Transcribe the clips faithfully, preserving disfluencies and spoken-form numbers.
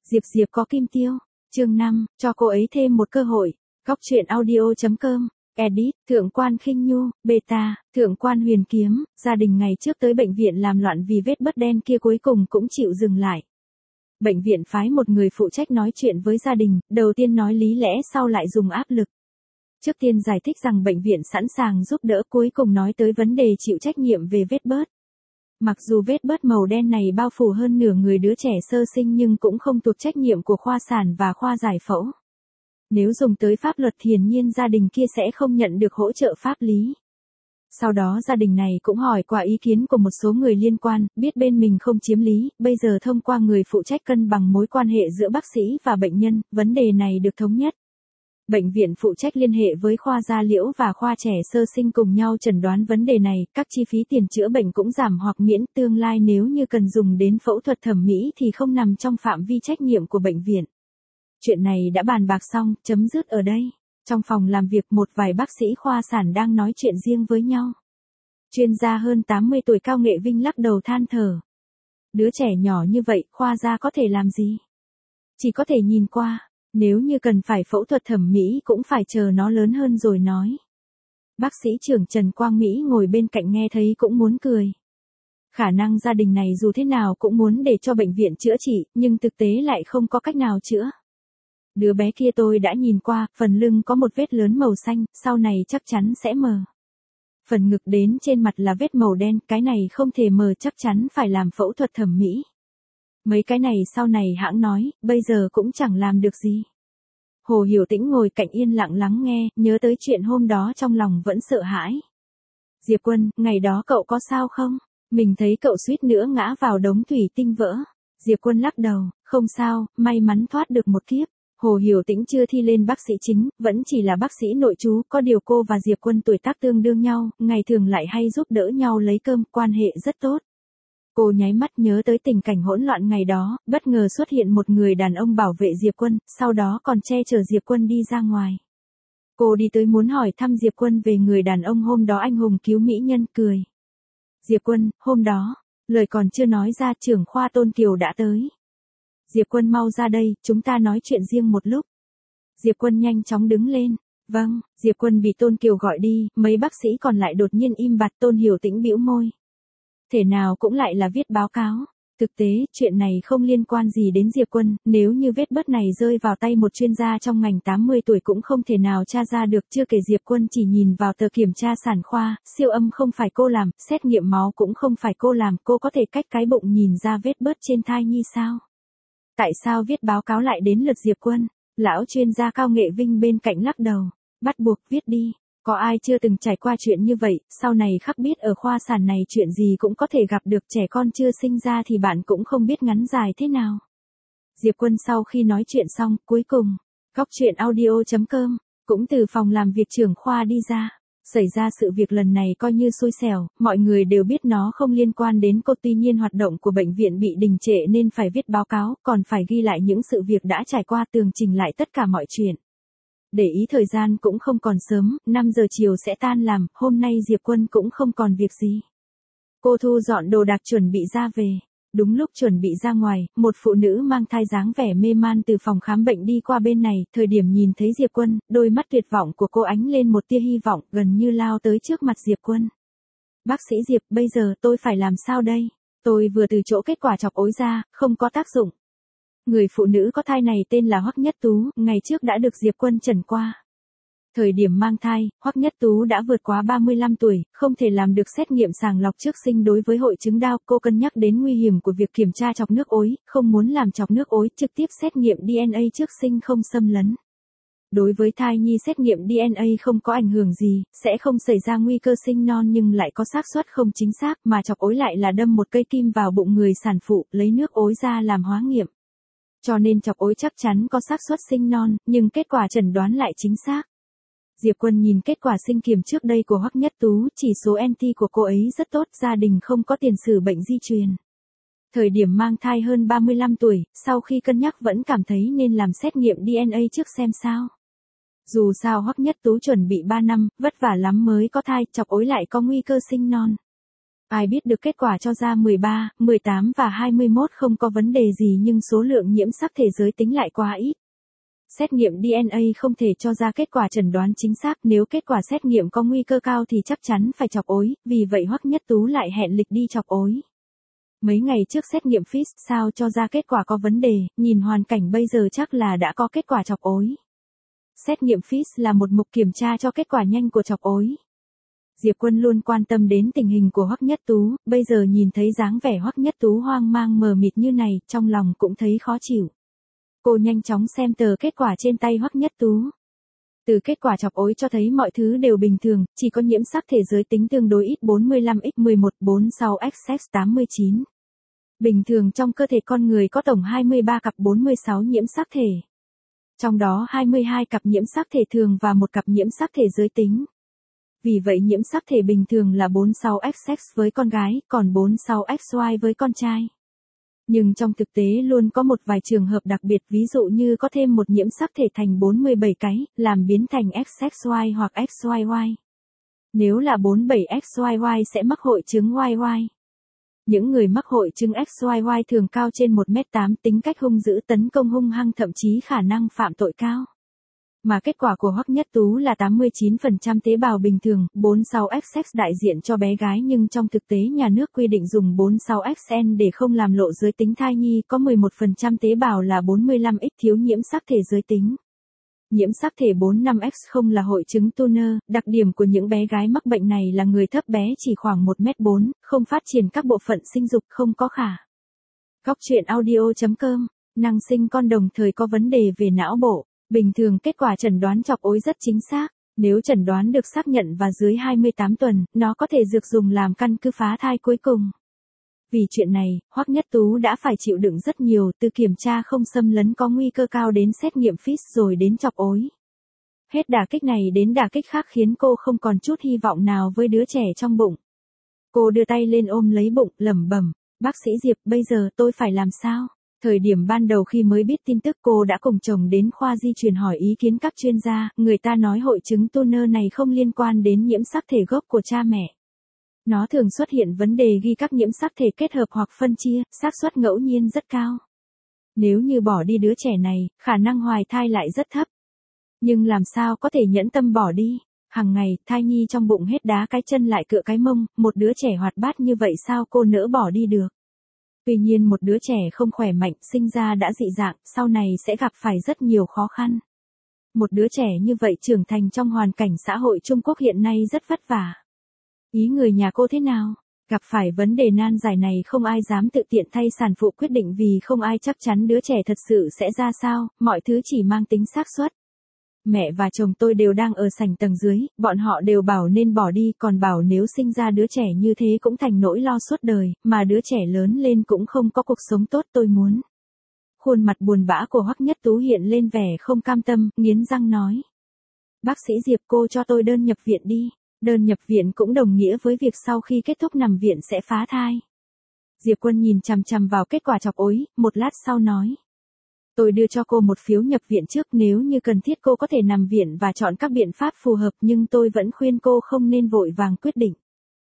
Diệp Diệp có kim tiêu. Chương năm, cho cô ấy thêm một cơ hội. Góc truyện audio chấm com. Edit, Thượng quan Khinh Nhu, Beta, Thượng quan Huyền Kiếm, gia đình ngày trước tới bệnh viện làm loạn vì vết bớt đen kia cuối cùng cũng chịu dừng lại. Bệnh viện phái một người phụ trách nói chuyện với gia đình, đầu tiên nói lý lẽ sau lại dùng áp lực. Trước tiên giải thích rằng bệnh viện sẵn sàng giúp đỡ, cuối cùng nói tới vấn đề chịu trách nhiệm về vết bớt. Mặc dù vết bớt màu đen này bao phủ hơn nửa người đứa trẻ sơ sinh nhưng cũng không thuộc trách nhiệm của khoa sản và khoa giải phẫu. Nếu dùng tới pháp luật thì hiển nhiên gia đình kia sẽ không nhận được hỗ trợ pháp lý. Sau đó gia đình này cũng hỏi qua ý kiến của một số người liên quan, biết bên mình không chiếm lý, bây giờ thông qua người phụ trách cân bằng mối quan hệ giữa bác sĩ và bệnh nhân, vấn đề này được thống nhất. Bệnh viện phụ trách liên hệ với khoa da liễu và khoa trẻ sơ sinh cùng nhau chẩn đoán vấn đề này, các chi phí tiền chữa bệnh cũng giảm hoặc miễn, tương lai nếu như cần dùng đến phẫu thuật thẩm mỹ thì không nằm trong phạm vi trách nhiệm của bệnh viện. Chuyện này đã bàn bạc xong, chấm dứt ở đây. Trong phòng làm việc một vài bác sĩ khoa sản đang nói chuyện riêng với nhau. Chuyên gia hơn tám mươi tuổi Cao Nghệ Vinh lắc đầu than thở. Đứa trẻ nhỏ như vậy, khoa da có thể làm gì? Chỉ có thể nhìn qua. Nếu như cần phải phẫu thuật thẩm mỹ cũng phải chờ nó lớn hơn rồi nói. Bác sĩ trưởng Trần Quang Mỹ ngồi bên cạnh nghe thấy cũng muốn cười. Khả năng gia đình này dù thế nào cũng muốn để cho bệnh viện chữa trị, nhưng thực tế lại không có cách nào chữa. Đứa bé kia tôi đã nhìn qua, phần lưng có một vết lớn màu xanh, sau này chắc chắn sẽ mờ. Phần ngực đến trên mặt là vết màu đen, cái này không thể mờ, chắc chắn phải làm phẫu thuật thẩm mỹ. Mấy cái này sau này hãng nói, bây giờ cũng chẳng làm được gì. Hồ Hiểu Tĩnh ngồi cạnh yên lặng lắng nghe, nhớ tới chuyện hôm đó trong lòng vẫn sợ hãi. Diệp Quân, ngày đó cậu có sao không? Mình thấy cậu suýt nữa ngã vào đống thủy tinh vỡ. Diệp Quân lắc đầu, không sao, may mắn thoát được một kiếp. Hồ Hiểu Tĩnh chưa thi lên bác sĩ chính, vẫn chỉ là bác sĩ nội trú, có điều cô và Diệp Quân tuổi tác tương đương nhau, ngày thường lại hay giúp đỡ nhau lấy cơm, quan hệ rất tốt. Cô nháy mắt nhớ tới tình cảnh hỗn loạn ngày đó, bất ngờ xuất hiện một người đàn ông bảo vệ Diệp Quân, sau đó còn che chở Diệp Quân đi ra ngoài. Cô đi tới muốn hỏi thăm Diệp Quân về người đàn ông hôm đó anh hùng cứu mỹ nhân, cười. Diệp Quân, hôm đó, lời còn chưa nói ra trưởng khoa Tôn Kiều đã tới. Diệp Quân mau ra đây, chúng ta nói chuyện riêng một lúc. Diệp Quân nhanh chóng đứng lên. Vâng, Diệp Quân bị Tôn Kiều gọi đi, mấy bác sĩ còn lại đột nhiên im bặt. Tôn Hiểu Tĩnh bĩu môi. Thể nào cũng lại là viết báo cáo. Thực tế, chuyện này không liên quan gì đến Diệp Quân, nếu như vết bớt này rơi vào tay một chuyên gia trong ngành tám mươi tuổi cũng không thể nào tra ra được, chưa kể Diệp Quân chỉ nhìn vào tờ kiểm tra sản khoa, siêu âm không phải cô làm, xét nghiệm máu cũng không phải cô làm, cô có thể cách cái bụng nhìn ra vết bớt trên thai nhi sao? Tại sao viết báo cáo lại đến lượt Diệp Quân? Lão chuyên gia Cao Nghệ Vinh bên cạnh lắc đầu, bắt buộc viết đi. Có ai chưa từng trải qua chuyện như vậy, sau này khắc biết ở khoa sản này chuyện gì cũng có thể gặp được, trẻ con chưa sinh ra thì bạn cũng không biết ngắn dài thế nào. Diệp Quân sau khi nói chuyện xong, cuối cùng, góc truyện audio chấm com, cũng từ phòng làm việc trưởng khoa đi ra. Xảy ra sự việc lần này coi như xui xẻo, mọi người đều biết nó không liên quan đến cô, tuy nhiên hoạt động của bệnh viện bị đình trệ nên phải viết báo cáo, còn phải ghi lại những sự việc đã trải qua, tường trình lại tất cả mọi chuyện. Để ý thời gian cũng không còn sớm, năm giờ chiều sẽ tan làm, hôm nay Diệp Quân cũng không còn việc gì. Cô thu dọn đồ đạc chuẩn bị ra về. Đúng lúc chuẩn bị ra ngoài, một phụ nữ mang thai dáng vẻ mê man từ phòng khám bệnh đi qua bên này, thời điểm nhìn thấy Diệp Quân, đôi mắt tuyệt vọng của cô ánh lên một tia hy vọng, gần như lao tới trước mặt Diệp Quân. Bác sĩ Diệp, bây giờ tôi phải làm sao đây? Tôi vừa từ chỗ kết quả chọc ối ra, không có tác dụng. Người phụ nữ có thai này tên là Hoắc Nhất Tú, ngày trước đã được Diệp Quân chẩn qua. Thời điểm mang thai, Hoắc Nhất Tú đã vượt quá ba mươi lăm tuổi, không thể làm được xét nghiệm sàng lọc trước sinh đối với hội chứng Down. Cô cân nhắc đến nguy hiểm của việc kiểm tra chọc nước ối, không muốn làm chọc nước ối, trực tiếp xét nghiệm đê en a trước sinh không xâm lấn. Đối với thai nhi xét nghiệm đê en a không có ảnh hưởng gì, sẽ không xảy ra nguy cơ sinh non nhưng lại có xác suất không chính xác, mà chọc ối lại là đâm một cây kim vào bụng người sản phụ, lấy nước ối ra làm hóa nghiệm. Cho nên chọc ối chắc chắn có xác suất sinh non, nhưng kết quả chẩn đoán lại chính xác. Diệp Quân nhìn kết quả sinh kiểm trước đây của Hoắc Nhất Tú, chỉ số en tê của cô ấy rất tốt, gia đình không có tiền sử bệnh di truyền. Thời điểm mang thai hơn ba mươi lăm tuổi, sau khi cân nhắc vẫn cảm thấy nên làm xét nghiệm đê en a trước xem sao. Dù sao Hoắc Nhất Tú chuẩn bị ba năm, vất vả lắm mới có thai, chọc ối lại có nguy cơ sinh non. Ai biết được kết quả cho ra mười ba, mười tám và hai mươi mốt không có vấn đề gì nhưng số lượng nhiễm sắc thể giới tính lại quá ít. Xét nghiệm đê en a không thể cho ra kết quả chẩn đoán chính xác, nếu kết quả xét nghiệm có nguy cơ cao thì chắc chắn phải chọc ối, vì vậy Hoắc Nhất Tú lại hẹn lịch đi chọc ối. Mấy ngày trước xét nghiệm phít sao cho ra kết quả có vấn đề, nhìn hoàn cảnh bây giờ chắc là đã có kết quả chọc ối. Xét nghiệm phít là một mục kiểm tra cho kết quả nhanh của chọc ối. Diệp Quân luôn quan tâm đến tình hình của Hoắc Nhất Tú, bây giờ nhìn thấy dáng vẻ Hoắc Nhất Tú hoang mang mờ mịt như này, trong lòng cũng thấy khó chịu. Cô nhanh chóng xem tờ kết quả trên tay Hoắc Nhất Tú. Từ kết quả chọc ối cho thấy mọi thứ đều bình thường, chỉ có nhiễm sắc thể giới tính tương đối ít bốn mươi lăm x mười một bốn mươi sáu x x tám mươi chín. Bình thường trong cơ thể con người có tổng hai mươi ba cặp bốn mươi sáu nhiễm sắc thể. Trong đó hai mươi hai cặp nhiễm sắc thể thường và một cặp nhiễm sắc thể giới tính. Vì vậy nhiễm sắc thể bình thường là bốn mươi sáu x x với con gái, còn bốn mươi sáu x y với con trai. Nhưng trong thực tế luôn có một vài trường hợp đặc biệt, ví dụ như có thêm một nhiễm sắc thể thành bốn mươi bảy cái, làm biến thành ích ích y hoặc ích y y. Nếu là bốn mươi bảy ích y y sẽ mắc hội chứng Y Y. Những người mắc hội chứng ích y y thường cao trên một mét tám, tính cách hung dữ, tấn công hung hăng, thậm chí khả năng phạm tội cao. Mà kết quả của Hoắc Nhất Tú là tám mươi chín phần trăm tế bào bình thường, bốn mươi sáu x x đại diện cho bé gái, nhưng trong thực tế nhà nước quy định dùng bốn mươi sáu x n để không làm lộ giới tính thai nhi, có mười một phần trăm tế bào là bốn mươi lăm x thiếu nhiễm sắc thể giới tính. Nhiễm sắc thể bốn mươi lăm x không là hội chứng Turner, đặc điểm của những bé gái mắc bệnh này là người thấp bé chỉ khoảng một mét bốn, không phát triển các bộ phận sinh dục, không có khả. Góc truyện audio chấm com, năng sinh con đồng thời có vấn đề về não bộ. Bình thường kết quả chẩn đoán chọc ối rất chính xác, nếu chẩn đoán được xác nhận và dưới hai mươi tám tuần, nó có thể được dùng làm căn cứ phá thai cuối cùng. Vì chuyện này, Hoắc Nhất Tú đã phải chịu đựng rất nhiều, từ kiểm tra không xâm lấn có nguy cơ cao đến xét nghiệm phít rồi đến chọc ối. Hết đả kích này đến đả kích khác khiến cô không còn chút hy vọng nào với đứa trẻ trong bụng. Cô đưa tay lên ôm lấy bụng, lẩm bẩm, bác sĩ Diệp, bây giờ tôi phải làm sao? Thời điểm ban đầu khi mới biết tin tức, cô đã cùng chồng đến khoa di truyền hỏi ý kiến các chuyên gia, người ta nói hội chứng Turner này không liên quan đến nhiễm sắc thể gốc của cha mẹ. Nó thường xuất hiện vấn đề ghi các nhiễm sắc thể kết hợp hoặc phân chia, xác suất ngẫu nhiên rất cao. Nếu như bỏ đi đứa trẻ này, khả năng hoài thai lại rất thấp. Nhưng làm sao có thể nhẫn tâm bỏ đi? Hằng ngày, thai nhi trong bụng hết đá cái chân lại cựa cái mông, một đứa trẻ hoạt bát như vậy sao cô nỡ bỏ đi được? Tuy nhiên một đứa trẻ không khỏe mạnh, sinh ra đã dị dạng, sau này sẽ gặp phải rất nhiều khó khăn. Một đứa trẻ như vậy trưởng thành trong hoàn cảnh xã hội Trung Quốc hiện nay rất vất vả. Ý người nhà cô thế nào? Gặp phải vấn đề nan giải này không ai dám tự tiện thay sản phụ quyết định vì không ai chắc chắn đứa trẻ thật sự sẽ ra sao, mọi thứ chỉ mang tính xác suất. Mẹ và chồng tôi đều đang ở sảnh tầng dưới, bọn họ đều bảo nên bỏ đi, còn bảo nếu sinh ra đứa trẻ như thế cũng thành nỗi lo suốt đời, mà đứa trẻ lớn lên cũng không có cuộc sống tốt tôi muốn. Khuôn mặt buồn bã của Hoắc Nhất Tú hiện lên vẻ không cam tâm, nghiến răng nói. Bác sĩ Diệp, cô cho tôi đơn nhập viện đi. Đơn nhập viện cũng đồng nghĩa với việc sau khi kết thúc nằm viện sẽ phá thai. Diệp Quân nhìn chằm chằm vào kết quả chọc ối, một lát sau nói. Tôi đưa cho cô một phiếu nhập viện trước, nếu như cần thiết cô có thể nằm viện và chọn các biện pháp phù hợp, nhưng tôi vẫn khuyên cô không nên vội vàng quyết định.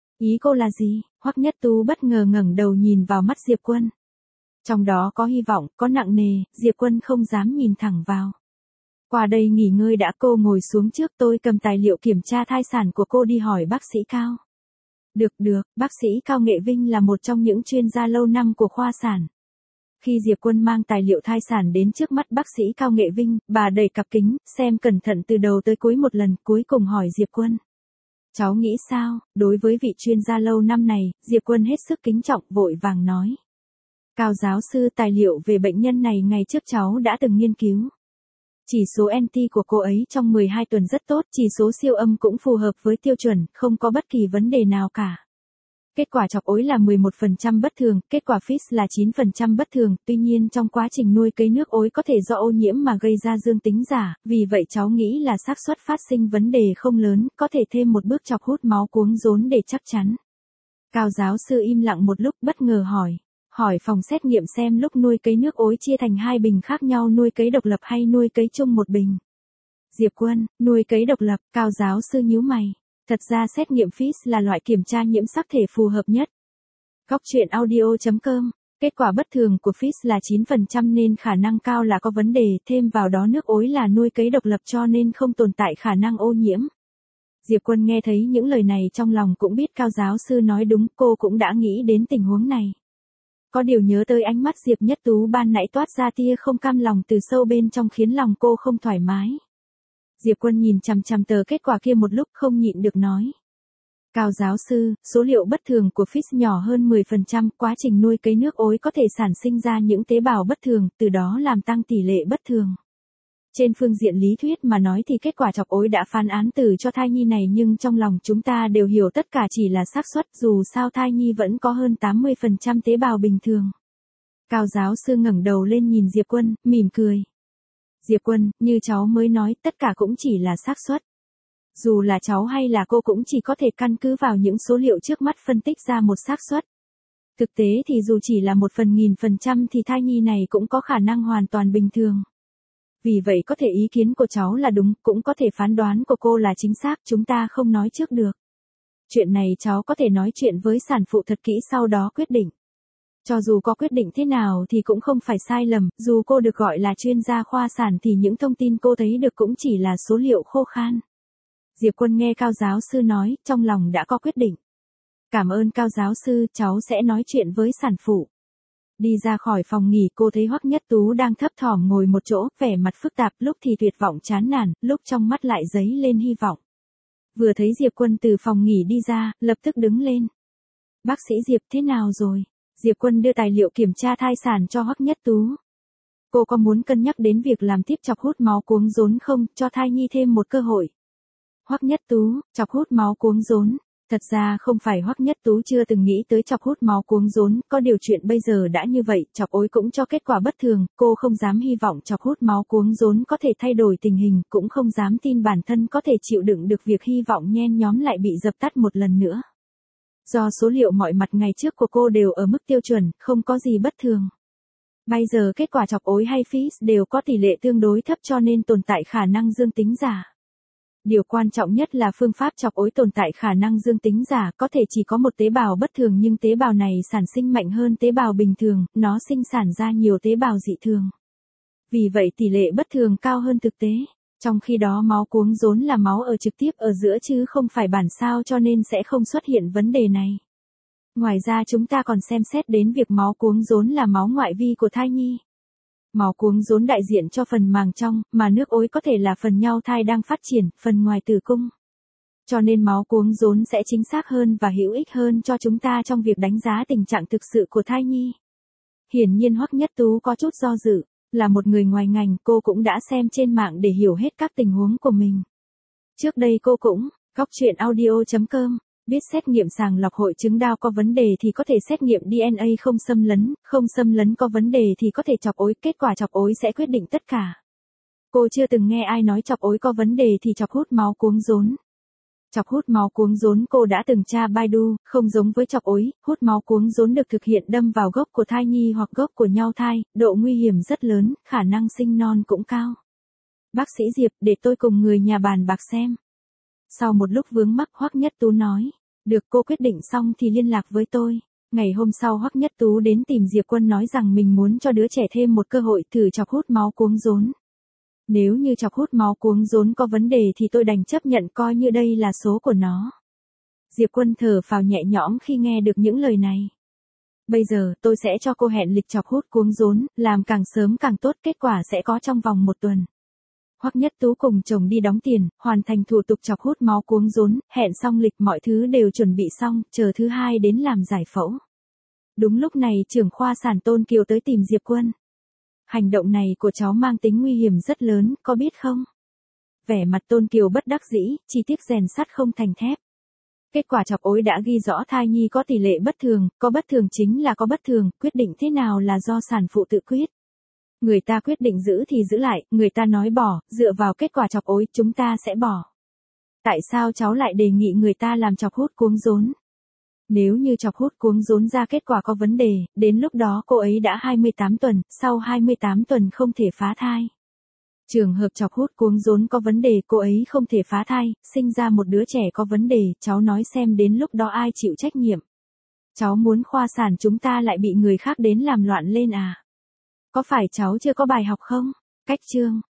Ý cô là gì? Hoắc Nhất Tú bất ngờ ngẩng đầu nhìn vào mắt Diệp Quân. Trong đó có hy vọng, có nặng nề, Diệp Quân không dám nhìn thẳng vào. Qua đây nghỉ ngơi đã, cô ngồi xuống trước, tôi cầm tài liệu kiểm tra thai sản của cô đi hỏi bác sĩ Cao. Được được, bác sĩ Cao Nghệ Vinh là một trong những chuyên gia lâu năm của khoa sản. Khi Diệp Quân mang tài liệu thai sản đến trước mắt bác sĩ Cao Nghệ Vinh, bà đẩy cặp kính, xem cẩn thận từ đầu tới cuối một lần, cuối cùng hỏi Diệp Quân. Cháu nghĩ sao? Đối với vị chuyên gia lâu năm này, Diệp Quân hết sức kính trọng, vội vàng nói. Cao giáo sư, tài liệu về bệnh nhân này ngày trước cháu đã từng nghiên cứu. Chỉ số en tê của cô ấy trong mười hai tuần rất tốt, chỉ số siêu âm cũng phù hợp với tiêu chuẩn, không có bất kỳ vấn đề nào cả. Kết quả chọc ối là mười một phần trăm bất thường, kết quả phít là chín phần trăm bất thường, tuy nhiên trong quá trình nuôi cấy nước ối có thể do ô nhiễm mà gây ra dương tính giả, vì vậy cháu nghĩ là xác suất phát sinh vấn đề không lớn, có thể thêm một bước chọc hút máu cuống rốn để chắc chắn. Cao giáo sư im lặng một lúc, bất ngờ hỏi. Hỏi phòng xét nghiệm xem lúc nuôi cấy nước ối chia thành hai bình khác nhau, nuôi cấy độc lập hay nuôi cấy chung một bình. Diệp Quân, nuôi cấy độc lập, Cao giáo sư nhíu mày. Thật ra xét nghiệm phít là loại kiểm tra nhiễm sắc thể phù hợp nhất, Góc truyện audio chấm com. Kết quả bất thường của Fizz là chín phần trăm nên khả năng cao là có vấn đề, thêm vào đó nước ối là nuôi cấy độc lập cho nên không tồn tại khả năng ô nhiễm. Diệp Quân nghe thấy những lời này trong lòng cũng biết Cao giáo sư nói đúng, cô cũng đã nghĩ đến tình huống này. Có điều nhớ tới ánh mắt Diệp Nhất Tú ban nãy toát ra tia không cam lòng từ sâu bên trong khiến lòng cô không thoải mái. Diệp Quân nhìn chằm chằm tờ kết quả kia một lúc không nhịn được nói. Cao giáo sư, số liệu bất thường của Fizz nhỏ hơn mười phần trăm, quá trình nuôi cấy nước ối có thể sản sinh ra những tế bào bất thường, từ đó làm tăng tỷ lệ bất thường. Trên phương diện lý thuyết mà nói thì kết quả chọc ối đã phán án tử cho thai nhi này, nhưng trong lòng chúng ta đều hiểu tất cả chỉ là xác suất, dù sao thai nhi vẫn có hơn tám mươi phần trăm tế bào bình thường. Cao giáo sư ngẩng đầu lên nhìn Diệp Quân, mỉm cười. Diệp Quân, như cháu mới nói, tất cả cũng chỉ là xác suất. Dù là cháu hay là cô cũng chỉ có thể căn cứ vào những số liệu trước mắt phân tích ra một xác suất. Thực tế thì dù chỉ là một phần nghìn phần trăm thì thai nhi này cũng có khả năng hoàn toàn bình thường. Vì vậy có thể ý kiến của cháu là đúng, cũng có thể phán đoán của cô là chính xác, chúng ta không nói trước được. Chuyện này cháu có thể nói chuyện với sản phụ thật kỹ sau đó quyết định. Cho dù có quyết định thế nào thì cũng không phải sai lầm, dù cô được gọi là chuyên gia khoa sản thì những thông tin cô thấy được cũng chỉ là số liệu khô khan. Diệp Quân nghe Cao giáo sư nói, trong lòng đã có quyết định. Cảm ơn Cao giáo sư, cháu sẽ nói chuyện với sản phụ. Đi ra khỏi phòng nghỉ cô thấy Hoắc Nhất Tú đang thấp thỏm ngồi một chỗ, vẻ mặt phức tạp, lúc thì tuyệt vọng chán nản, lúc trong mắt lại dấy lên hy vọng. Vừa thấy Diệp Quân từ phòng nghỉ đi ra, lập tức đứng lên. Bác sĩ Diệp, thế nào rồi? Diệp Quân đưa tài liệu kiểm tra thai sản cho Hoắc Nhất Tú. Cô có muốn cân nhắc đến việc làm tiếp chọc hút máu cuống rốn không, cho thai nhi thêm một cơ hội? Hoắc Nhất Tú, chọc hút máu cuống rốn. Thật ra không phải Hoắc Nhất Tú chưa từng nghĩ tới chọc hút máu cuống rốn, có điều chuyện bây giờ đã như vậy, chọc ối cũng cho kết quả bất thường, cô không dám hy vọng chọc hút máu cuống rốn có thể thay đổi tình hình, cũng không dám tin bản thân có thể chịu đựng được việc hy vọng nhen nhóm lại bị dập tắt một lần nữa. Do số liệu mọi mặt ngày trước của cô đều ở mức tiêu chuẩn, không có gì bất thường. Bây giờ kết quả chọc ối hay Fizz đều có tỷ lệ tương đối thấp cho nên tồn tại khả năng dương tính giả. Điều quan trọng nhất là phương pháp chọc ối tồn tại khả năng dương tính giả, có thể chỉ có một tế bào bất thường nhưng tế bào này sản sinh mạnh hơn tế bào bình thường, nó sinh sản ra nhiều tế bào dị thường. Vì vậy tỷ lệ bất thường cao hơn thực tế. Trong khi đó máu cuống rốn là máu ở trực tiếp ở giữa chứ không phải bản sao cho nên sẽ không xuất hiện vấn đề này. Ngoài ra chúng ta còn xem xét đến việc máu cuống rốn là máu ngoại vi của thai nhi. Máu cuống rốn đại diện cho phần màng trong, mà nước ối có thể là phần nhau thai đang phát triển, phần ngoài tử cung. Cho nên máu cuống rốn sẽ chính xác hơn và hữu ích hơn cho chúng ta trong việc đánh giá tình trạng thực sự của thai nhi. Hiển nhiên Hoắc Nhất Tú có chút do dự, là một người ngoài ngành cô cũng đã xem trên mạng để hiểu hết các tình huống của mình. Trước đây cô cũng, góc truyện audio chấm com. Biết xét nghiệm sàng lọc hội chứng đao có vấn đề thì có thể xét nghiệm đê en a không xâm lấn, không xâm lấn có vấn đề thì có thể chọc ối, kết quả chọc ối sẽ quyết định tất cả. Cô chưa từng nghe ai nói chọc ối có vấn đề thì chọc hút máu cuống rốn. Chọc hút máu cuống rốn cô đã từng tra Baidu, không giống với chọc ối, hút máu cuống rốn được thực hiện đâm vào gốc của thai nhi hoặc gốc của nhau thai, độ nguy hiểm rất lớn, khả năng sinh non cũng cao. Bác sĩ Diệp, để tôi cùng người nhà bàn bạc xem. Sau một lúc vướng mắc Hoắc Nhất Tú nói, được, cô quyết định xong thì liên lạc với tôi. Ngày hôm sau Hoắc Nhất Tú đến tìm Diệp Quân nói rằng mình muốn cho đứa trẻ thêm một cơ hội thử chọc hút máu cuống rốn. Nếu như chọc hút máu cuống rốn có vấn đề thì tôi đành chấp nhận coi như đây là số của nó. Diệp Quân thở phào nhẹ nhõm khi nghe được những lời này. Bây giờ tôi sẽ cho cô hẹn lịch chọc hút cuống rốn, làm càng sớm càng tốt, kết quả sẽ có trong vòng một tuần. Hoắc Nhất Tú cùng chồng đi đóng tiền, hoàn thành thủ tục chọc hút máu cuống rốn, hẹn xong lịch mọi thứ đều chuẩn bị xong, chờ thứ hai đến làm giải phẫu. Đúng lúc này trưởng khoa sản Tôn Kiều tới tìm Diệp Quân. Hành động này của cháu mang tính nguy hiểm rất lớn, có biết không? Vẻ mặt Tôn Kiều bất đắc dĩ, chi tiết rèn sắt không thành thép. Kết quả chọc ối đã ghi rõ thai nhi có tỷ lệ bất thường, có bất thường chính là có bất thường, quyết định thế nào là do sản phụ tự quyết. Người ta quyết định giữ thì giữ lại, người ta nói bỏ, dựa vào kết quả chọc ối, chúng ta sẽ bỏ. Tại sao cháu lại đề nghị người ta làm chọc hút cuống rốn? Nếu như chọc hút cuống rốn ra kết quả có vấn đề, đến lúc đó cô ấy đã hai mươi tám tuần, sau hai mươi tám tuần không thể phá thai. Trường hợp chọc hút cuống rốn có vấn đề, cô ấy không thể phá thai, sinh ra một đứa trẻ có vấn đề, cháu nói xem đến lúc đó ai chịu trách nhiệm. Cháu muốn khoa sản chúng ta lại bị người khác đến làm loạn lên à? Có phải cháu chưa có bài học không? Cách chương,